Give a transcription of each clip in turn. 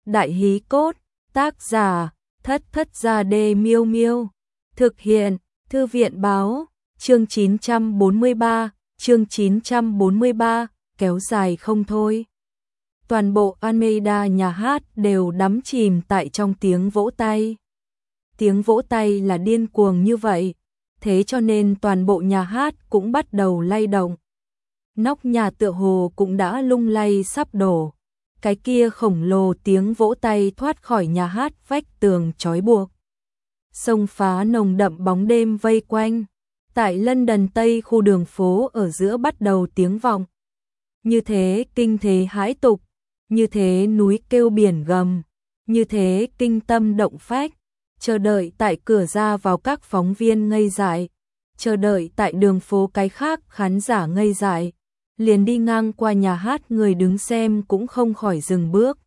Đại hí cốt, tác giả, Thất Thất Gia Đê Miêu Miêu. Thực hiện, Thư viện báo, chương 943, kéo dài không thôi. Toàn bộ Almeida nhà hát đều đắm chìm tại trong tiếng vỗ tay. Tiếng vỗ tay là điên cuồng như vậy, thế cho nên toàn bộ nhà hát cũng bắt đầu lay động. Nóc nhà tựa hồ cũng đã lung lay sắp đổ. Cái kia khổng lồ tiếng vỗ tay thoát khỏi nhà hát vách tường trói buộc. Xông phá nồng đậm bóng đêm vây quanh. Tại London Tây khu đường phố ở giữa bắt đầu tiếng vọng. Như thế kinh thế hãi tục, như thế núi kêu biển gầm, như thế kinh tâm động phách. Chờ đợi tại cửa ra vào các phóng viên ngây dại, chờ đợi tại đường phố cái khác khán giả ngây dại. Liền đi ngang qua nhà hát người đứng xem cũng không khỏi dừng bước.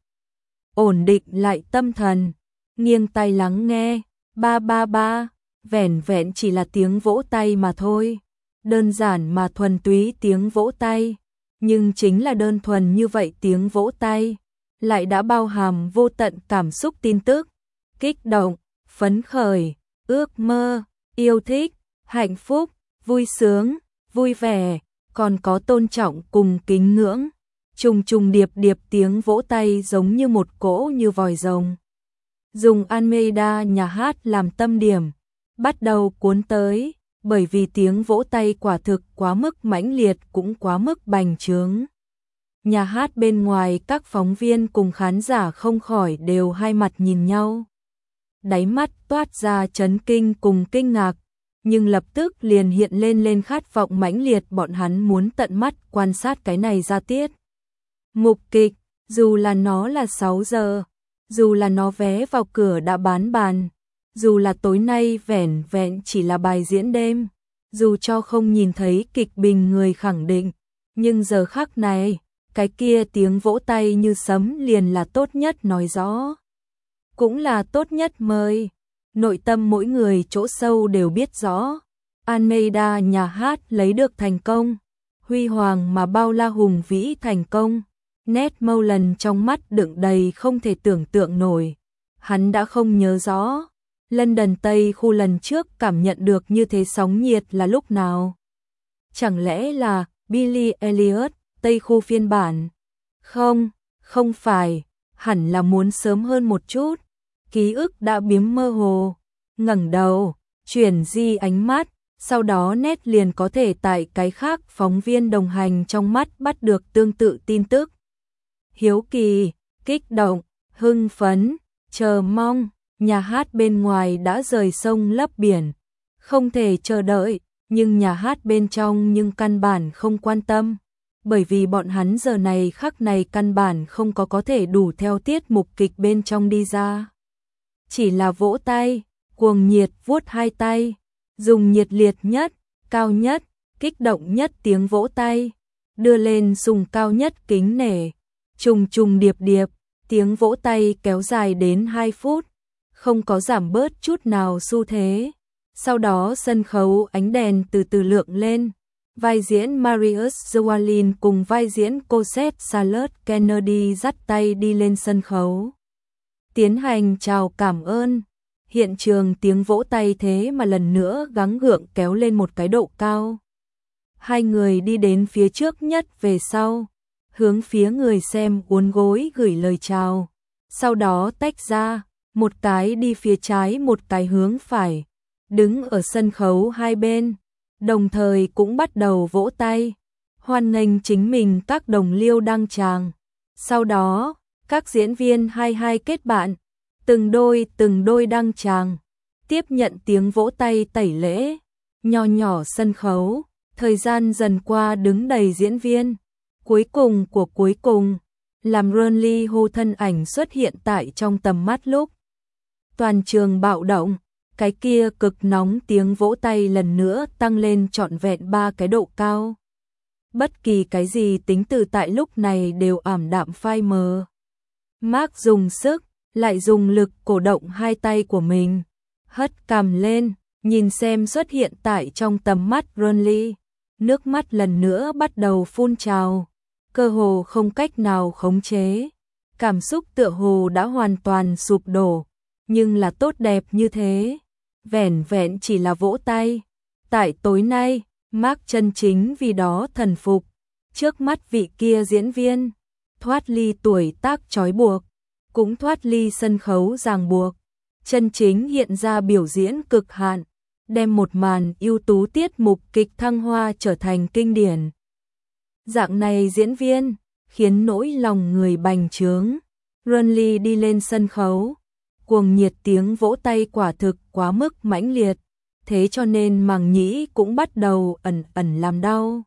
Ổn định lại tâm thần, nghiêng tai lắng nghe, ba ba ba, vẻn vẹn chỉ là tiếng vỗ tay mà thôi. Đơn giản mà thuần túy tiếng vỗ tay, nhưng chính là đơn thuần như vậy tiếng vỗ tay, lại đã bao hàm vô tận cảm xúc tin tức, kích động, phấn khởi, ước mơ, yêu thích, hạnh phúc, vui sướng, vui vẻ. Còn có tôn trọng cùng kính ngưỡng, trùng trùng điệp điệp tiếng vỗ tay giống như một cỗ như vòi rồng. Dùng Almeida nhà hát làm tâm điểm, bắt đầu cuốn tới, bởi vì tiếng vỗ tay quả thực quá mức mãnh liệt cũng quá mức bành trướng. Nhà hát bên ngoài các phóng viên cùng khán giả không khỏi đều hai mặt nhìn nhau. Đáy mắt toát ra chấn kinh cùng kinh ngạc. Nhưng lập tức liền hiện lên khát vọng mãnh liệt, bọn hắn muốn tận mắt quan sát cái này ra tiết. Mục kịch, dù là nó là 6 giờ, dù là nó vé vào cửa đã bán bàn, dù là tối nay vẻn vẹn chỉ là bài diễn đêm, dù cho không nhìn thấy kịch bình người khẳng định, nhưng giờ khắc này, cái kia tiếng vỗ tay như sấm liền là tốt nhất nói rõ. Cũng là tốt nhất mời. Nội tâm mỗi người chỗ sâu đều biết rõ, Almeida nhà hát lấy được thành công, huy hoàng mà bao la hùng vĩ thành công. Ned Molan trong mắt đựng đầy không thể tưởng tượng nổi, hắn đã không nhớ rõ, London Tây khu lần trước cảm nhận được như thế sóng nhiệt là lúc nào. Chẳng lẽ là Billy Elliot, Tây khu phiên bản? Không phải, hẳn là muốn sớm hơn một chút. Ký ức đã biếm mơ hồ, ngẩng đầu, chuyển di ánh mắt, sau đó Ned liền có thể tại cái khác phóng viên đồng hành trong mắt bắt được tương tự tin tức. Hiếu kỳ, kích động, hưng phấn, chờ mong, nhà hát bên ngoài đã rời sông lấp biển, không thể chờ đợi, nhưng nhà hát bên trong nhưng căn bản không quan tâm, bởi vì bọn hắn giờ này khắc này căn bản không có thể đủ theo tiết mục kịch bên trong đi ra. Chỉ là vỗ tay, cuồng nhiệt vuốt hai tay, dùng nhiệt liệt nhất, cao nhất, kích động nhất tiếng vỗ tay, đưa lên sùng cao nhất kính nể, trùng trùng điệp điệp, tiếng vỗ tay kéo dài đến 2 phút, không có giảm bớt chút nào xu thế. Sau đó sân khấu ánh đèn từ từ lượng lên, vai diễn Marius Zawalin cùng vai diễn Cosette Charlotte Kennedy dắt tay đi lên sân khấu. Tiến hành chào cảm ơn, hiện trường tiếng vỗ tay thế mà lần nữa gắng gượng kéo lên một cái độ cao. Hai người đi đến phía trước nhất về sau, hướng phía người xem uốn gối gửi lời chào, sau đó tách ra, một cái đi phía trái một cái hướng phải, đứng ở sân khấu hai bên, đồng thời cũng bắt đầu vỗ tay, hoan nghênh chính mình các đồng liêu đăng tràng. Sau đó, các diễn viên hai kết bạn, từng đôi đăng tràng, tiếp nhận tiếng vỗ tay tẩy lễ, nho nhỏ sân khấu, thời gian dần qua đứng đầy diễn viên, cuối cùng của cuối cùng, làm Ronnie Hu thân ảnh xuất hiện tại trong tầm mắt lúc. Toàn trường bạo động, cái kia cực nóng tiếng vỗ tay lần nữa tăng lên trọn vẹn 3 cái độ cao. Bất kỳ cái gì tính từ tại lúc này đều ảm đạm phai mờ. Mark dùng sức, lại dùng lực cổ động hai tay của mình, hất cằm lên, nhìn xem xuất hiện tại trong tầm mắt Ronnie, nước mắt lần nữa bắt đầu phun trào, cơ hồ không cách nào khống chế. cảm xúc tựa hồ đã hoàn toàn sụp đổ, nhưng là tốt đẹp như thế, vẻn vẹn chỉ là vỗ tay. Tại tối nay, Mark chân chính vì đó thần phục, trước mắt vị kia diễn viên, thoát ly tuổi tác trói buộc, cũng thoát ly sân khấu ràng buộc, chân chính hiện ra biểu diễn cực hạn, đem một màn ưu tú tiết mục kịch thăng hoa trở thành kinh điển. Dạng này diễn viên, khiến nỗi lòng người bành trướng. Runley đi lên sân khấu, cuồng nhiệt tiếng vỗ tay quả thực quá mức mãnh liệt, thế cho nên màng nhĩ cũng bắt đầu ẩn ẩn làm đau.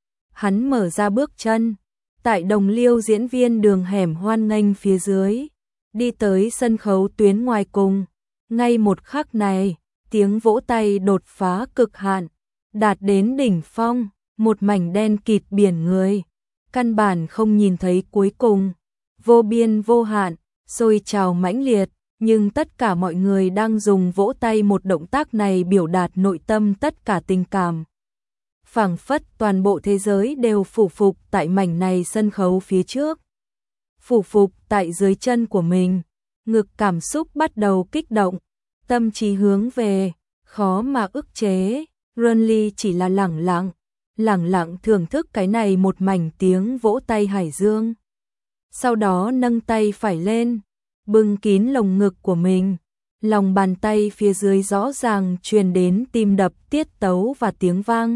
Hắn mở ra bước chân, tại đồng liêu diễn viên đường hẻm hoan nghênh phía dưới, đi tới sân khấu tuyến ngoài cùng. Ngay một khắc này, tiếng vỗ tay đột phá cực hạn, đạt đến đỉnh phong, một mảnh đen kịt biển người, căn bản không nhìn thấy cuối cùng, vô biên vô hạn, sôi trào mãnh liệt, nhưng tất cả mọi người đang dùng vỗ tay một động tác này biểu đạt nội tâm tất cả tình cảm. Phảng phất toàn bộ thế giới đều phủ phục tại mảnh này sân khấu phía trước. Phủ phục tại dưới chân của mình, ngực cảm xúc bắt đầu kích động, tâm trí hướng về, khó mà ức chế. Runley chỉ là lẳng lặng thưởng thức cái này một mảnh tiếng vỗ tay hải dương. Sau đó nâng tay phải lên, bưng kín lồng ngực của mình, lòng bàn tay phía dưới rõ ràng truyền đến tim đập tiết tấu và tiếng vang.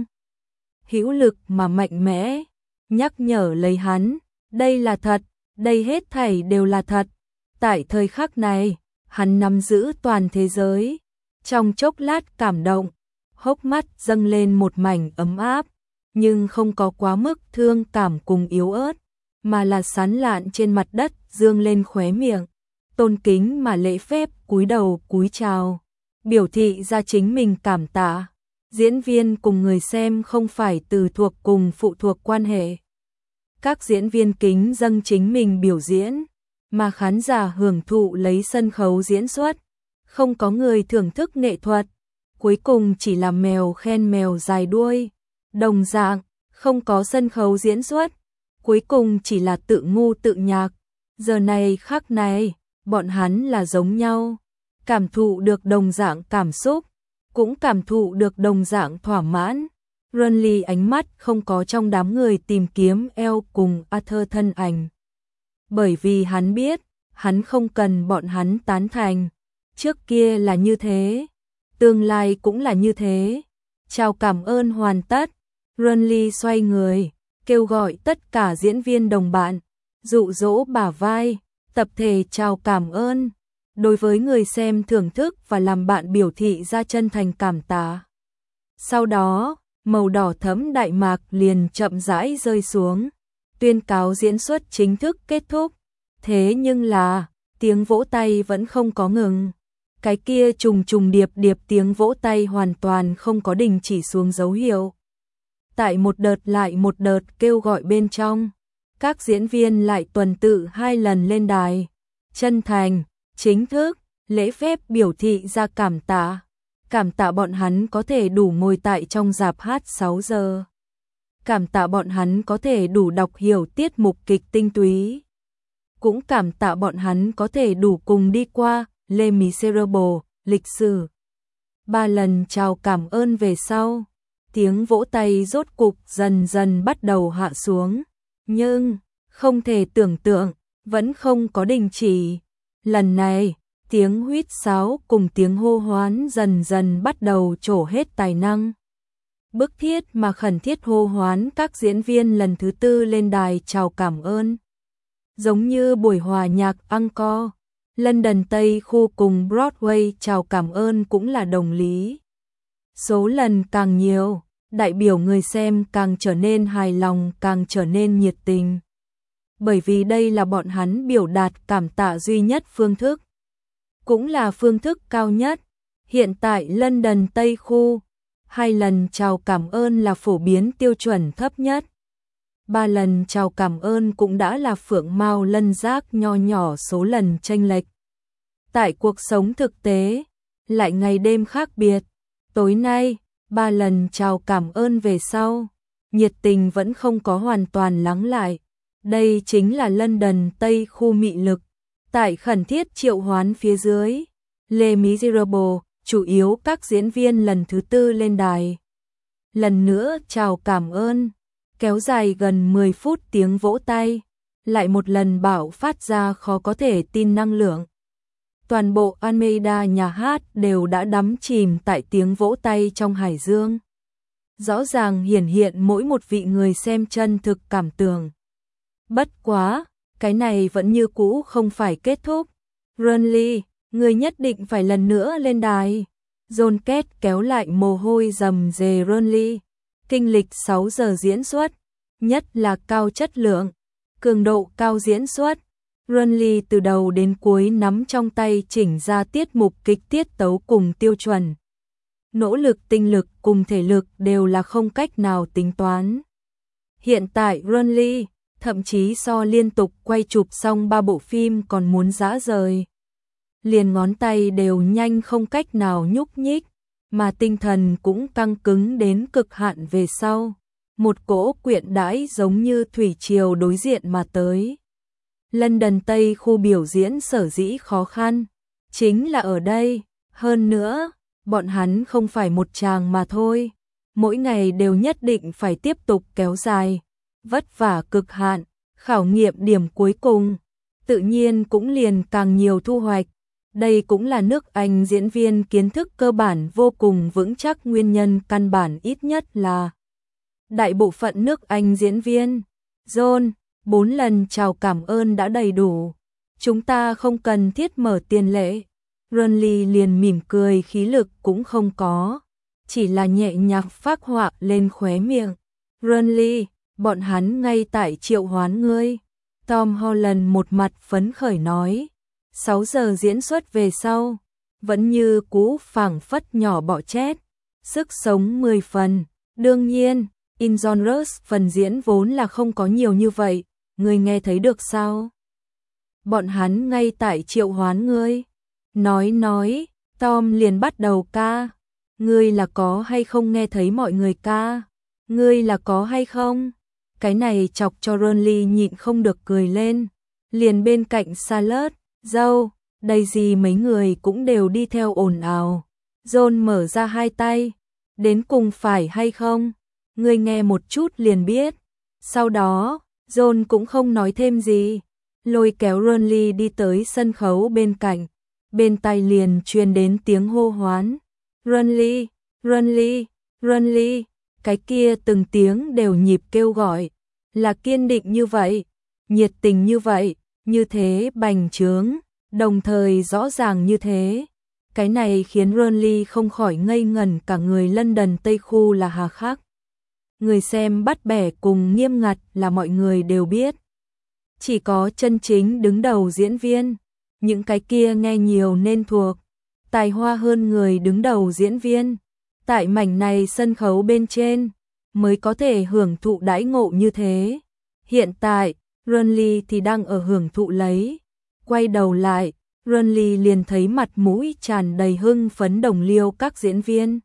Hữu lực mà mạnh mẽ, nhắc nhở lấy hắn, đây là thật, đây hết thảy đều là thật. Tại thời khắc này, hắn nắm giữ toàn thế giới. Trong chốc lát cảm động, hốc mắt dâng lên một mảnh ấm áp, nhưng không có quá mức thương cảm cùng yếu ớt, mà là sán lạn trên mặt đất dương lên khóe miệng, tôn kính mà lễ phép cúi đầu cúi chào, biểu thị ra chính mình cảm tạ. Diễn viên cùng người xem không phải từ thuộc cùng phụ thuộc quan hệ. Các diễn viên kính dâng chính mình biểu diễn, mà khán giả hưởng thụ lấy sân khấu diễn xuất. Không có người thưởng thức nghệ thuật, cuối cùng chỉ là mèo khen mèo dài đuôi. Đồng dạng, không có sân khấu diễn xuất, cuối cùng chỉ là tự ngu tự nhạc. Giờ này khắc này, bọn hắn là giống nhau, cảm thụ được đồng dạng cảm xúc, cũng cảm thụ được đồng dạng thỏa mãn. Runley ánh mắt không có trong đám người tìm kiếm eo cùng Arthur thân ảnh. Bởi vì hắn biết, hắn không cần bọn hắn tán thành. Trước kia là như thế, tương lai cũng là như thế. Chào cảm ơn hoàn tất, Runley xoay người, kêu gọi tất cả diễn viên đồng bạn, dụ dỗ bả vai, tập thể chào cảm ơn. Đối với người xem thưởng thức và làm bạn biểu thị ra chân thành cảm tạ. Sau đó, màu đỏ thẫm đại mạc liền chậm rãi rơi xuống, tuyên cáo diễn xuất chính thức kết thúc. Thế nhưng là, tiếng vỗ tay vẫn không có ngừng. Cái kia trùng trùng điệp điệp tiếng vỗ tay hoàn toàn không có đình chỉ xuống dấu hiệu. Tại một đợt lại một đợt kêu gọi bên trong, các diễn viên lại tuần tự 2 lần lên đài, chân thành, chính thức, lễ phép biểu thị ra cảm tạ. Cảm tạ bọn hắn có thể đủ ngồi tại trong rạp hát 6 giờ. Cảm tạ bọn hắn có thể đủ đọc hiểu tiết mục kịch tinh túy. Cũng cảm tạ bọn hắn có thể đủ cùng đi qua Les Misérables, lịch sử. 3 lần chào cảm ơn về sau, tiếng vỗ tay rốt cục dần dần bắt đầu hạ xuống. Nhưng, không thể tưởng tượng, vẫn không có đình chỉ. Lần này, tiếng huýt sáo cùng tiếng hô hoán dần dần bắt đầu trổ hết tài năng. Bức thiết mà khẩn thiết hô hoán các diễn viên lần thứ 4 lên đài chào cảm ơn. Giống như buổi hòa nhạc encore, London Tây khu cùng Broadway chào cảm ơn cũng là đồng lý. Số lần càng nhiều, đại biểu người xem càng trở nên hài lòng, càng trở nên nhiệt tình. Bởi vì đây là bọn hắn biểu đạt cảm tạ duy nhất phương thức, cũng là phương thức cao nhất. Hiện tại London Tây khu, 2 lần chào cảm ơn là phổ biến tiêu chuẩn thấp nhất. 3 lần chào cảm ơn cũng đã là phượng mao lân giác nho nhỏ số lần chênh lệch. Tại cuộc sống thực tế, lại ngày đêm khác biệt. Tối nay, 3 lần chào cảm ơn về sau, nhiệt tình vẫn không có hoàn toàn lắng lại. Đây chính là London Tây khu mị lực. Tại khẩn thiết triệu hoán phía dưới, Les Miserables, chủ yếu các diễn viên lần thứ 4 lên đài. Lần nữa chào cảm ơn, kéo dài gần 10 phút tiếng vỗ tay, lại một lần bạo phát ra khó có thể tin năng lượng. Toàn bộ Almeida nhà hát đều đã đắm chìm tại tiếng vỗ tay trong hải dương. Rõ ràng hiển hiện mỗi một vị người xem chân thực cảm tưởng. Bất quá, cái này vẫn như cũ không phải kết thúc. Renly, người nhất định phải lần nữa lên đài. John Kết kéo lại mồ hôi rầm rề Renly. Kinh lịch 6 giờ diễn xuất, nhất là cao chất lượng, cường độ cao diễn xuất. Renly từ đầu đến cuối nắm trong tay chỉnh ra tiết mục kịch tiết tấu cùng tiêu chuẩn. Nỗ lực tinh lực cùng thể lực đều là không cách nào tính toán. Hiện tại Renly thậm chí so liên tục quay chụp xong 3 bộ phim còn muốn rã rời. Liền ngón tay đều nhanh không cách nào nhúc nhích, mà tinh thần cũng căng cứng đến cực hạn về sau. Một cỗ quyện đãi giống như thủy triều đối diện mà tới. London Tây khu biểu diễn sở dĩ khó khăn, chính là ở đây, hơn nữa, bọn hắn không phải một tràng mà thôi. Mỗi ngày đều nhất định phải tiếp tục kéo dài, vất vả cực hạn, khảo nghiệm điểm cuối cùng, tự nhiên cũng liền càng nhiều thu hoạch. Đây cũng là nước Anh diễn viên kiến thức cơ bản vô cùng vững chắc nguyên nhân căn bản ít nhất là đại bộ phận nước Anh diễn viên. John, 4 lần chào cảm ơn đã đầy đủ. Chúng ta không cần thiết mở tiền lệ. Renly liền mỉm cười khí lực cũng không có. Chỉ là nhẹ nhàng phác họa lên khóe miệng. Renly, bọn hắn ngay tại triệu hoán ngươi. Tom Holland một mặt phấn khởi nói. 6 giờ diễn xuất về sau, vẫn như cũ phảng phất nhỏ bọ chết, sức sống 10 phần. Đương nhiên, in genres phần diễn vốn là không có nhiều như vậy, ngươi nghe thấy được sao? Bọn hắn ngay tại triệu hoán ngươi. Nói, Tom liền bắt đầu ca. Ngươi là có hay không nghe thấy mọi người ca? Ngươi là có hay không? Cái này chọc cho Renly nhịn không được cười lên. Liền bên cạnh Salad, dâu, Daisy mấy người cũng đều đi theo ồn ào. John mở ra hai tay. Đến cùng phải hay không? Ngươi nghe một chút liền biết. Sau đó, John cũng không nói thêm gì. Lôi kéo Renly đi tới sân khấu bên cạnh. Bên tai liền truyền đến tiếng hô hoán. Renly, Renly, Renly. Cái kia từng tiếng đều nhịp kêu gọi. Là kiên định như vậy, nhiệt tình như vậy, như thế bành trướng, đồng thời rõ ràng như thế. Cái này khiến Renly không khỏi ngây ngẩn cả người. London Tây khu là hà khắc. Người xem bắt bẻ cùng nghiêm ngặt là mọi người đều biết. Chỉ có chân chính đứng đầu diễn viên, những cái kia nghe nhiều nên thuộc, tài hoa hơn người đứng đầu diễn viên, tại mảnh này sân khấu bên trên, mới có thể hưởng thụ đãi ngộ như thế. Hiện tại, Renly thì đang ở hưởng thụ lấy. Quay đầu lại, Renly liền thấy mặt mũi tràn đầy hưng phấn đồng liêu các diễn viên.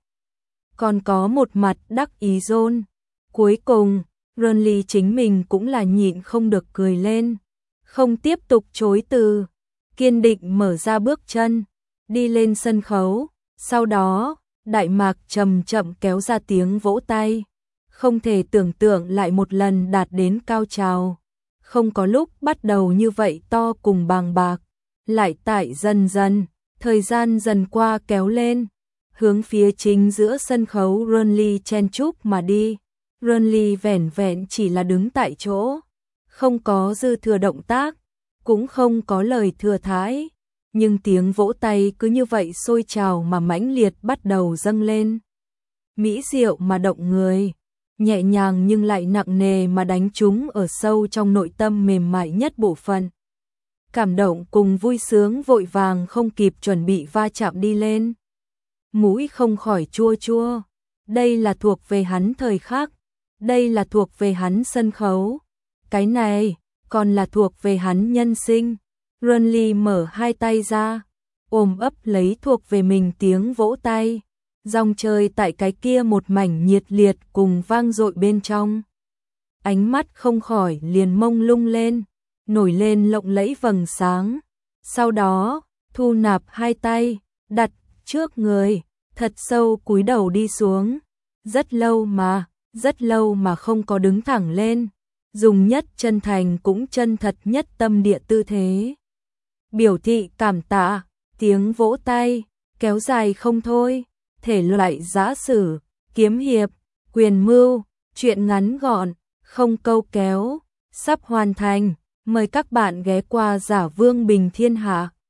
Còn có một mặt đắc ý John. Cuối cùng, Renly chính mình cũng là nhịn không được cười lên. Không tiếp tục chối từ, kiên định mở ra bước chân, đi lên sân khấu. Sau đó, Đại Mạc chậm chậm kéo ra tiếng vỗ tay. Không thể tưởng tượng lại một lần đạt đến cao trào. Không có lúc bắt đầu như vậy to cùng bàng bạc. Lại tại dần dần, thời gian dần qua kéo lên. Hướng phía chính giữa sân khấu Renly chen chúc mà đi. Renly vẻn vẹn chỉ là đứng tại chỗ. Không có dư thừa động tác, cũng không có lời thừa thãi. Nhưng tiếng vỗ tay cứ như vậy sôi trào mà mãnh liệt bắt đầu dâng lên. Mỹ diệu mà động người. Nhẹ nhàng nhưng lại nặng nề mà đánh trúng ở sâu trong nội tâm mềm mại nhất bộ phận. Cảm động cùng vui sướng vội vàng không kịp chuẩn bị va chạm đi lên. Mũi không khỏi chua chua. Đây là thuộc về hắn thời khắc. Đây là thuộc về hắn sân khấu. Cái này còn là thuộc về hắn nhân sinh. Renly mở hai tay ra, ôm ấp lấy thuộc về mình tiếng vỗ tay. Dòng trời tại cái kia một mảnh nhiệt liệt cùng vang dội bên trong. ánh mắt không khỏi liền mông lung lên, nổi lên lộng lẫy vầng sáng. Sau đó, thu nạp hai tay, đặt trước người, thật sâu cúi đầu đi xuống. Rất lâu mà không có đứng thẳng lên, dùng nhất chân thành cũng chân thật nhất tâm địa tư thế. Biểu thị cảm tạ, tiếng vỗ tay, kéo dài không thôi, thể loại giã sử, kiếm hiệp, quyền mưu, truyện ngắn gọn, không câu kéo, sắp hoàn thành. Mời các bạn ghé qua Giả Vương Bình Thiên Hạ.